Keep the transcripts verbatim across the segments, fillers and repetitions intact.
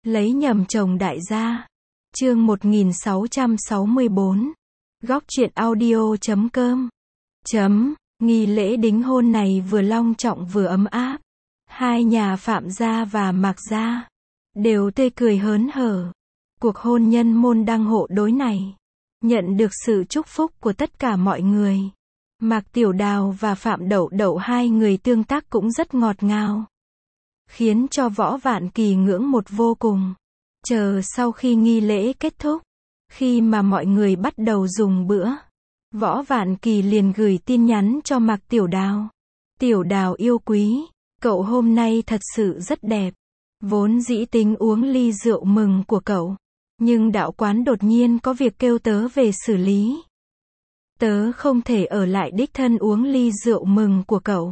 Lấy nhầm chồng đại gia. Chương một nghìn sáu trăm sáu mươi bốn. Góc truyện audio chấm com. Chấm, nghi lễ đính hôn này vừa long trọng vừa ấm áp. Hai nhà Phạm gia và Mạc gia đều tươi cười hớn hở. Cuộc hôn nhân môn đăng hộ đối này nhận được sự chúc phúc của tất cả mọi người. Mạc Tiểu Đào và Phạm Đậu Đậu hai người tương tác cũng rất ngọt ngào, khiến cho Võ Vạn Kỳ ngưỡng một vô cùng. Chờ sau khi nghi lễ kết thúc, khi mà mọi người bắt đầu dùng bữa, Võ Vạn Kỳ liền gửi tin nhắn cho Mạc Tiểu Đào. Tiểu Đào yêu quý, cậu hôm nay thật sự rất đẹp. Vốn dĩ tính uống ly rượu mừng của cậu, nhưng đạo quán đột nhiên có việc kêu tớ về xử lý. Tớ không thể ở lại đích thân uống ly rượu mừng của cậu.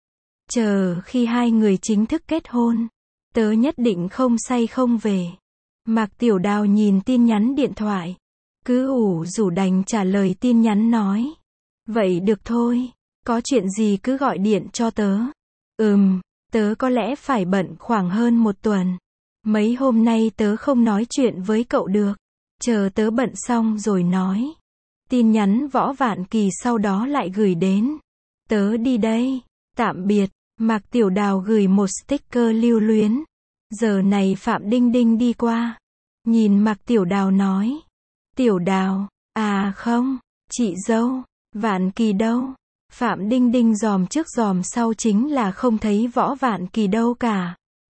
Chờ khi hai người chính thức kết hôn, tớ nhất định không say không về. Mạc Tiểu Đào nhìn tin nhắn điện thoại, cứ ủ rủ đành trả lời tin nhắn nói. Vậy được thôi, có chuyện gì cứ gọi điện cho tớ. Ừm, tớ có lẽ phải bận khoảng hơn một tuần. Mấy hôm nay tớ không nói chuyện với cậu được. Chờ tớ bận xong rồi nói. Tin nhắn Võ Vạn Kỳ sau đó lại gửi đến. Tớ đi đây, tạm biệt. Mạc Tiểu Đào gửi một sticker lưu luyến. Giờ này Phạm Đinh Đinh đi qua, nhìn Mạc Tiểu Đào nói. Tiểu Đào, à không, chị dâu, Vạn Kỳ đâu? Phạm Đinh Đinh dòm trước dòm sau chính là không thấy Võ Vạn Kỳ đâu cả.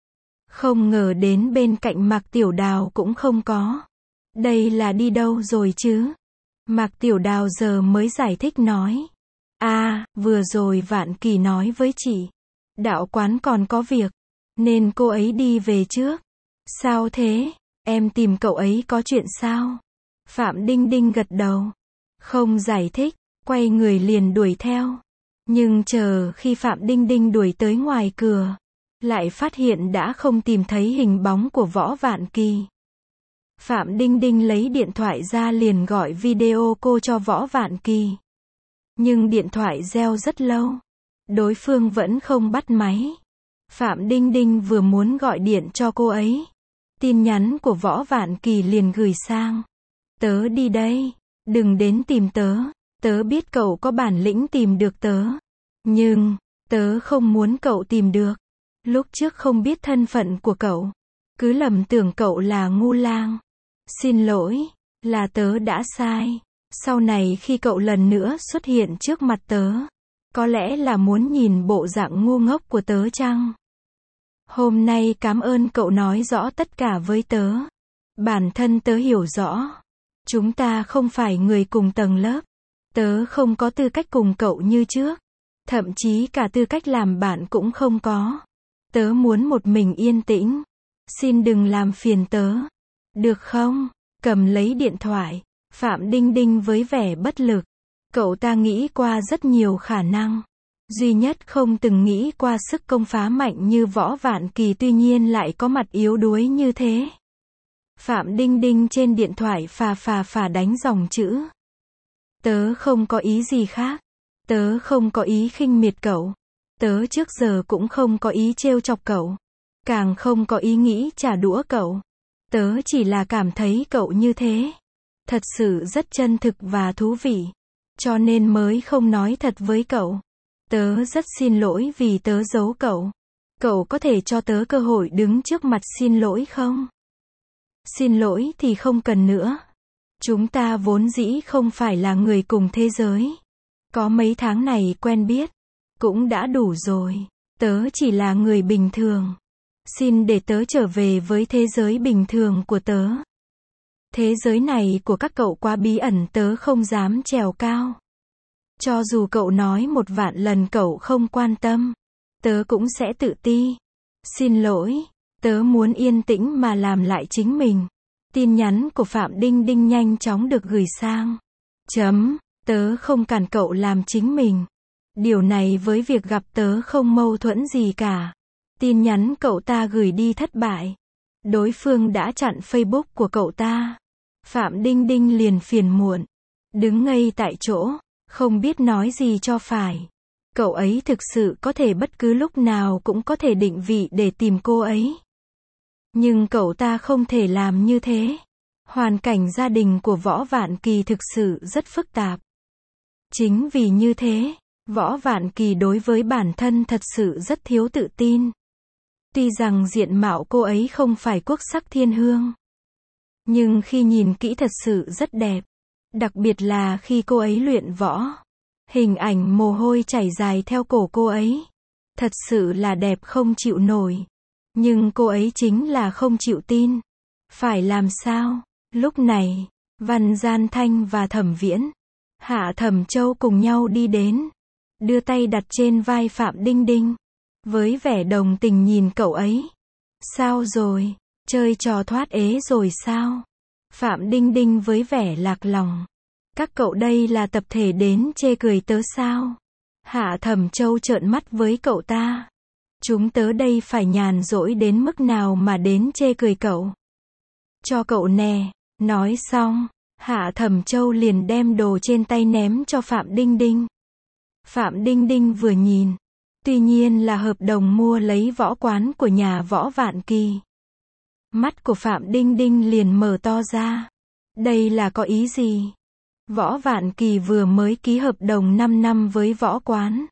Không ngờ đến bên cạnh Mạc Tiểu Đào cũng không có. Đây là đi đâu rồi chứ? Mạc Tiểu Đào giờ mới giải thích nói. À, vừa rồi Vạn Kỳ nói với chị, đạo quán còn có việc, nên cô ấy đi về trước. Sao thế? Em tìm cậu ấy có chuyện sao? Phạm Đinh Đinh gật đầu, không giải thích, quay người liền đuổi theo. Nhưng chờ khi Phạm Đinh Đinh đuổi tới ngoài cửa, lại phát hiện đã không tìm thấy hình bóng của Võ Vạn Kỳ. Phạm Đinh Đinh lấy điện thoại ra liền gọi video cô cho Võ Vạn Kỳ. Nhưng điện thoại reo rất lâu, đối phương vẫn không bắt máy. Phạm Đinh Đinh vừa muốn gọi điện cho cô ấy, tin nhắn của Võ Vạn Kỳ liền gửi sang. Tớ đi đây, đừng đến tìm tớ. Tớ biết cậu có bản lĩnh tìm được tớ, nhưng tớ không muốn cậu tìm được. Lúc trước không biết thân phận của cậu, cứ lầm tưởng cậu là ngu lang. Xin lỗi, là tớ đã sai. Sau này khi cậu lần nữa xuất hiện trước mặt tớ, có lẽ là muốn nhìn bộ dạng ngu ngốc của tớ chăng? Hôm nay cảm ơn cậu nói rõ tất cả với tớ. Bản thân tớ hiểu rõ, chúng ta không phải người cùng tầng lớp. Tớ không có tư cách cùng cậu như trước, thậm chí cả tư cách làm bạn cũng không có. Tớ muốn một mình yên tĩnh. Xin đừng làm phiền tớ, được không? Cầm lấy điện thoại, Phạm Đinh Đinh với vẻ bất lực. Cậu ta nghĩ qua rất nhiều khả năng, duy nhất không từng nghĩ qua sức công phá mạnh như Võ Vạn Kỳ tuy nhiên lại có mặt yếu đuối như thế. Phạm Đinh Đinh trên điện thoại phà phà phà đánh dòng chữ. Tớ không có ý gì khác. Tớ không có ý khinh miệt cậu. Tớ trước giờ cũng không có ý trêu chọc cậu. Càng không có ý nghĩ trả đũa cậu. Tớ chỉ là cảm thấy cậu như thế thật sự rất chân thực và thú vị, cho nên mới không nói thật với cậu. Tớ rất xin lỗi vì tớ giấu cậu. Cậu có thể cho tớ cơ hội đứng trước mặt xin lỗi không? Xin lỗi thì không cần nữa. Chúng ta vốn dĩ không phải là người cùng thế giới. Có mấy tháng này quen biết, cũng đã đủ rồi. Tớ chỉ là người bình thường. Xin để tớ trở về với thế giới bình thường của tớ. Thế giới này của các cậu quá bí ẩn, tớ không dám trèo cao. Cho dù cậu nói một vạn lần cậu không quan tâm, tớ cũng sẽ tự ti. Xin lỗi, tớ muốn yên tĩnh mà làm lại chính mình. Tin nhắn của Phạm Đinh Đinh nhanh chóng được gửi sang. Chấm, tớ không cản cậu làm chính mình. Điều này với việc gặp tớ không mâu thuẫn gì cả. Tin nhắn cậu ta gửi đi thất bại. Đối phương đã chặn Facebook của cậu ta. Phạm Đinh Đinh liền phiền muộn, đứng ngây tại chỗ, không biết nói gì cho phải. Cậu ấy thực sự có thể bất cứ lúc nào cũng có thể định vị để tìm cô ấy. Nhưng cậu ta không thể làm như thế. Hoàn cảnh gia đình của Võ Vạn Kỳ thực sự rất phức tạp. Chính vì như thế, Võ Vạn Kỳ đối với bản thân thật sự rất thiếu tự tin. Tuy rằng diện mạo cô ấy không phải quốc sắc thiên hương, nhưng khi nhìn kỹ thật sự rất đẹp. Đặc biệt là khi cô ấy luyện võ. Hình ảnh mồ hôi chảy dài theo cổ cô ấy. Thật sự là đẹp không chịu nổi. Nhưng cô ấy chính là không chịu tin. Phải làm sao? Lúc này, Văn Gian Thanh và Thẩm Viễn, Hạ Thẩm Châu cùng nhau đi đến. Đưa tay đặt trên vai Phạm Đinh Đinh. Với vẻ đồng tình nhìn cậu ấy. Sao rồi? Chơi trò thoát ế rồi sao? Phạm Đinh Đinh với vẻ lạc lòng. Các cậu đây là tập thể đến chê cười tớ sao? Hạ Thẩm Châu trợn mắt với cậu ta. Chúng tớ đây phải nhàn rỗi đến mức nào mà đến chê cười cậu? Cho cậu nè. Nói xong, Hạ Thẩm Châu liền đem đồ trên tay ném cho Phạm Đinh Đinh. Phạm Đinh Đinh vừa nhìn. Tuy nhiên là hợp đồng mua lấy võ quán của nhà Võ Vạn Kỳ. Mắt của Phạm Đinh Đinh liền mở to ra. Đây là có ý gì? Võ Vạn Kỳ vừa mới ký hợp đồng năm năm với võ quán.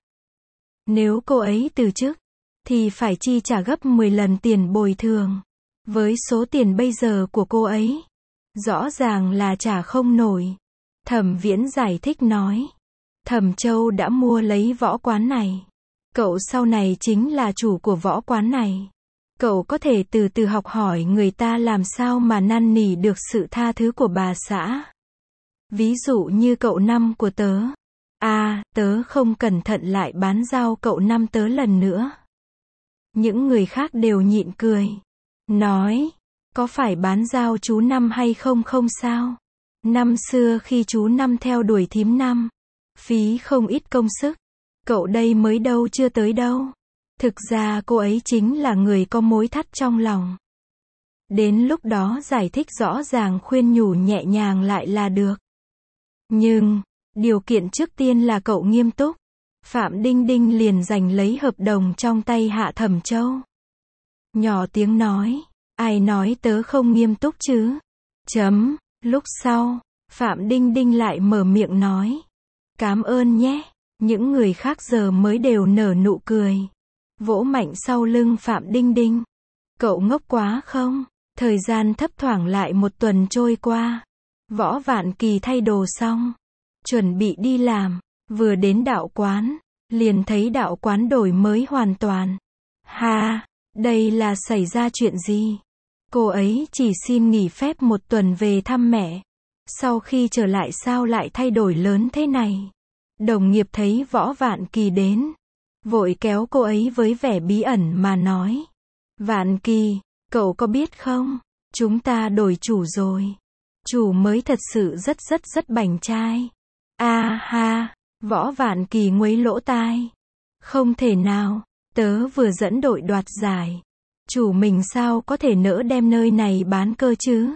Nếu cô ấy từ chức, thì phải chi trả gấp mười lần tiền bồi thường. Với số tiền bây giờ của cô ấy, rõ ràng là trả không nổi. Thẩm Viễn giải thích nói. Thẩm Châu đã mua lấy võ quán này. Cậu sau này chính là chủ của võ quán này. Cậu có thể từ từ học hỏi người ta làm sao mà năn nỉ được sự tha thứ của bà xã. Ví dụ như cậu năm của tớ. À, tớ không cẩn thận lại bán giao cậu năm tớ lần nữa. Những người khác đều nhịn cười. Nói, có phải bán giao chú Năm hay không không sao? Năm xưa khi chú Năm theo đuổi thím Năm, phí không ít công sức. Cậu đây mới đâu chưa tới đâu. Thực ra cô ấy chính là người có mối thắt trong lòng. Đến lúc đó giải thích rõ ràng khuyên nhủ nhẹ nhàng lại là được. Nhưng, điều kiện trước tiên là cậu nghiêm túc. Phạm Đinh Đinh liền giành lấy hợp đồng trong tay Hạ Thẩm Châu. Nhỏ tiếng nói, ai nói tớ không nghiêm túc chứ? Chấm, lúc sau, Phạm Đinh Đinh lại mở miệng nói. Cảm ơn nhé. Những người khác giờ mới đều nở nụ cười. Vỗ mạnh sau lưng Phạm Đinh Đinh. Cậu ngốc quá không? Thời gian thấp thoảng lại một tuần trôi qua. Võ Vạn Kỳ thay đồ xong, chuẩn bị đi làm, vừa đến đạo quán, liền thấy đạo quán đổi mới hoàn toàn. Ha, đây là xảy ra chuyện gì? Cô ấy chỉ xin nghỉ phép một tuần về thăm mẹ. Sau khi trở lại sao lại thay đổi lớn thế này? Đồng nghiệp thấy Võ Vạn Kỳ đến, vội kéo cô ấy với vẻ bí ẩn mà nói. Vạn Kỳ, cậu có biết không? Chúng ta đổi chủ rồi. Chủ mới thật sự rất rất rất bảnh trai. A ha, Võ Vạn Kỳ nguấy lỗ tai. Không thể nào, tớ vừa dẫn đội đoạt giải. Chủ mình sao có thể nỡ đem nơi này bán cơ chứ?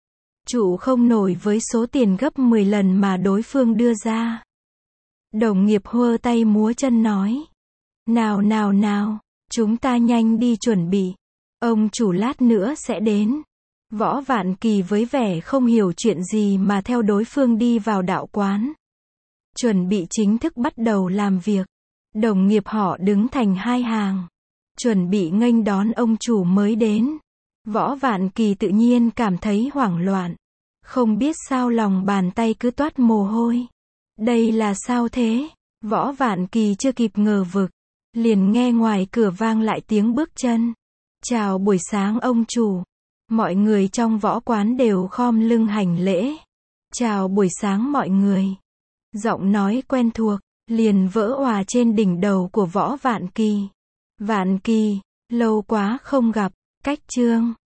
Chủ không nổi với số tiền gấp mười lần mà đối phương đưa ra. Đồng nghiệp hơ tay múa chân nói. Nào nào nào, chúng ta nhanh đi chuẩn bị. Ông chủ lát nữa sẽ đến. Võ Vạn Kỳ với vẻ không hiểu chuyện gì mà theo đối phương đi vào đạo quán. Chuẩn bị chính thức bắt đầu làm việc. Đồng nghiệp họ đứng thành hai hàng. Chuẩn bị nghênh đón ông chủ mới đến. Võ Vạn Kỳ tự nhiên cảm thấy hoảng loạn. Không biết sao lòng bàn tay cứ toát mồ hôi. Đây là sao thế? Võ Vạn Kỳ chưa kịp ngờ vực. Liền nghe ngoài cửa vang lại tiếng bước chân. Chào buổi sáng ông chủ. Mọi người trong võ quán đều khom lưng hành lễ. Chào buổi sáng mọi người. Giọng nói quen thuộc, liền vỡ òa trên đỉnh đầu của Võ Vạn Kỳ. Vạn Kỳ, lâu quá không gặp, cách chương.